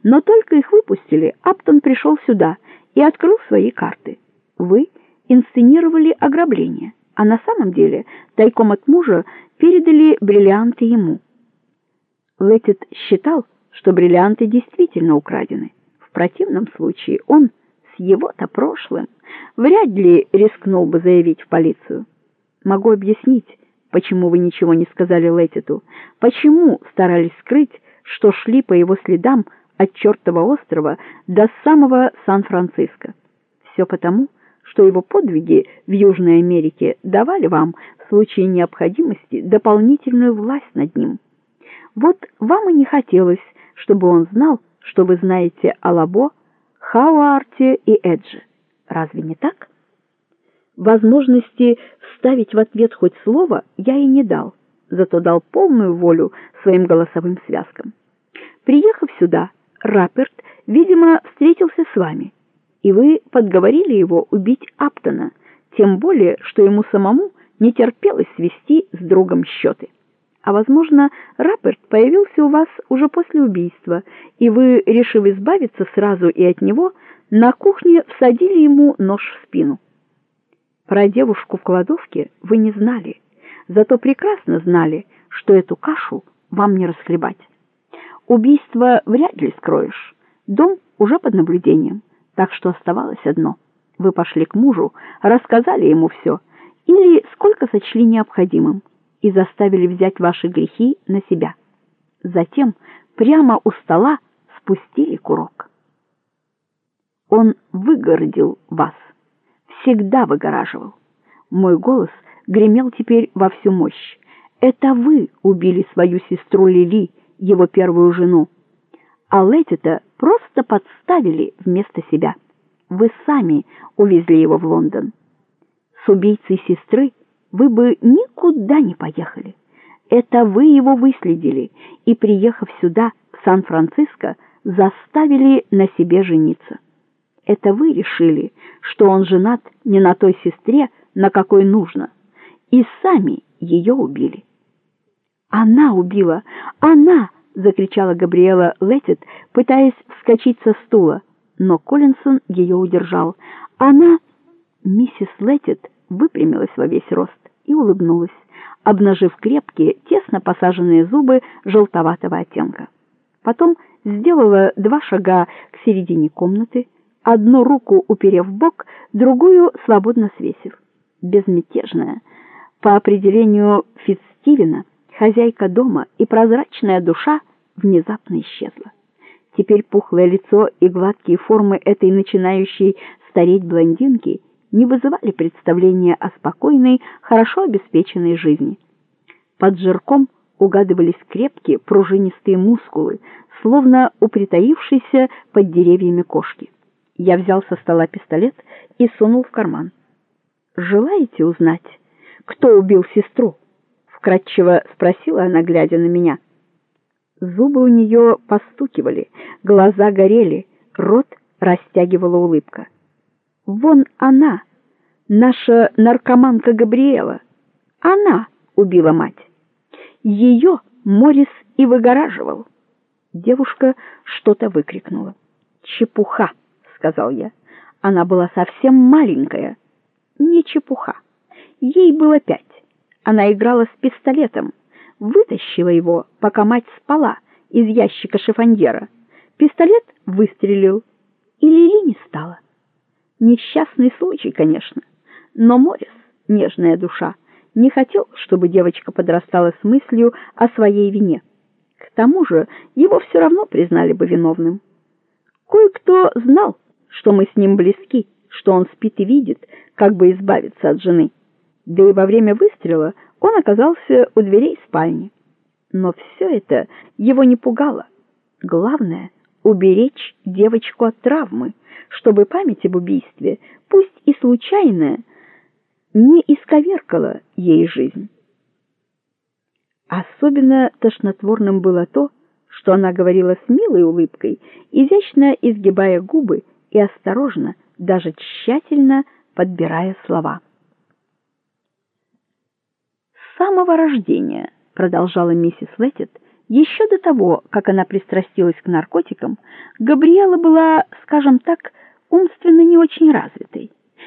Но только их выпустили, Аптон пришел сюда и открыл свои карты. Вы инсценировали ограбление, а на самом деле тайком от мужа передали бриллианты ему. Лэтит считал, что бриллианты действительно украдены. В противном случае он с его-то прошлым вряд ли рискнул бы заявить в полицию. Могу объяснить, почему вы ничего не сказали Лэтиту, почему старались скрыть, что шли по его следам от чертова острова до самого Сан-Франциско. Все потому, что его подвиги в Южной Америке давали вам в случае необходимости дополнительную власть над ним. Вот вам и не хотелось, чтобы он знал, что вы знаете о Лабо, Хауарте и Эдже. Разве не так? Возможности вставить в ответ хоть слово я и не дал, зато дал полную волю своим голосовым связкам. Приехав сюда, Рапперт, видимо, встретился с вами, и вы подговорили его убить Аптона, тем более, что ему самому не терпелось свести с другом счеты. А, возможно, Рапперт появился у вас уже после убийства, и вы, решив избавиться сразу и от него, на кухне всадили ему нож в спину. Про девушку в кладовке вы не знали, зато прекрасно знали, что эту кашу вам не расхлебать. Убийство вряд ли скроешь. Дом уже под наблюдением, так что оставалось одно. Вы пошли к мужу, рассказали ему все, или сколько сочли необходимым, и заставили взять ваши грехи на себя. Затем прямо у стола спустили курок. Он выгородил вас, всегда выгораживал. Мой голос гремел теперь во всю мощь. Это вы убили свою сестру Лили, его первую жену, а Лэтита просто подставили вместо себя. Вы сами увезли его в Лондон. С убийцей сестры вы бы никуда не поехали. Это вы его выследили и, приехав сюда, в Сан-Франциско, заставили на себе жениться. Это вы решили, что он женат не на той сестре, на какой нужно, и сами ее убили. Она убила! Она! — закричала Габриэла Лэтит, пытаясь вскочить со стула, но Коллинсон ее удержал. Она... Миссис Лэтит выпрямилась во весь рост и улыбнулась, обнажив крепкие, тесно посаженные зубы желтоватого оттенка. Потом сделала 2 шага к середине комнаты, одну руку уперев в бок, другую свободно свесив. Безмятежная, по определению Фитцстивена, хозяйка дома и прозрачная душа внезапно исчезла. Теперь пухлое лицо и гладкие формы этой начинающей стареть блондинки не вызывали представления о спокойной, хорошо обеспеченной жизни. Под жирком угадывались крепкие, пружинистые мускулы, словно у притаившейся под деревьями кошки. Я взял со стола пистолет и сунул в карман. «Желаете узнать, кто убил сестру?» — вкратчиво спросила она, глядя на меня. Зубы у нее постукивали, глаза горели, рот растягивала улыбка. «Вон она, наша наркоманка Габриэла. Она убила мать. Ее Моррис и выгораживал». Девушка что-то выкрикнула. «Чепуха!» — сказал я. «Она была совсем маленькая». «Не чепуха. Ей было 5. Она играла с пистолетом, вытащила его, пока мать спала, из ящика шифоньера. Пистолет выстрелил, и Лили не стало. Несчастный случай, конечно, но Моррис, нежная душа, не хотел, чтобы девочка подрастала с мыслью о своей вине. К тому же его все равно признали бы виновным. Кое-кто знал, что мы с ним близки, что он спит и видит, как бы избавиться от жены. Да и во время выстрела он оказался у дверей спальни. Но все это его не пугало. Главное — уберечь девочку от травмы, чтобы память об убийстве, пусть и случайная, не исковеркала ей жизнь. Особенно тошнотворным было то, что она говорила с милой улыбкой, изящно изгибая губы и осторожно, даже тщательно подбирая слова. «С самого рождения, — продолжала миссис Лэтит, Еще до того, как она пристрастилась к наркотикам, Габриэла была, скажем так, умственно не очень развита.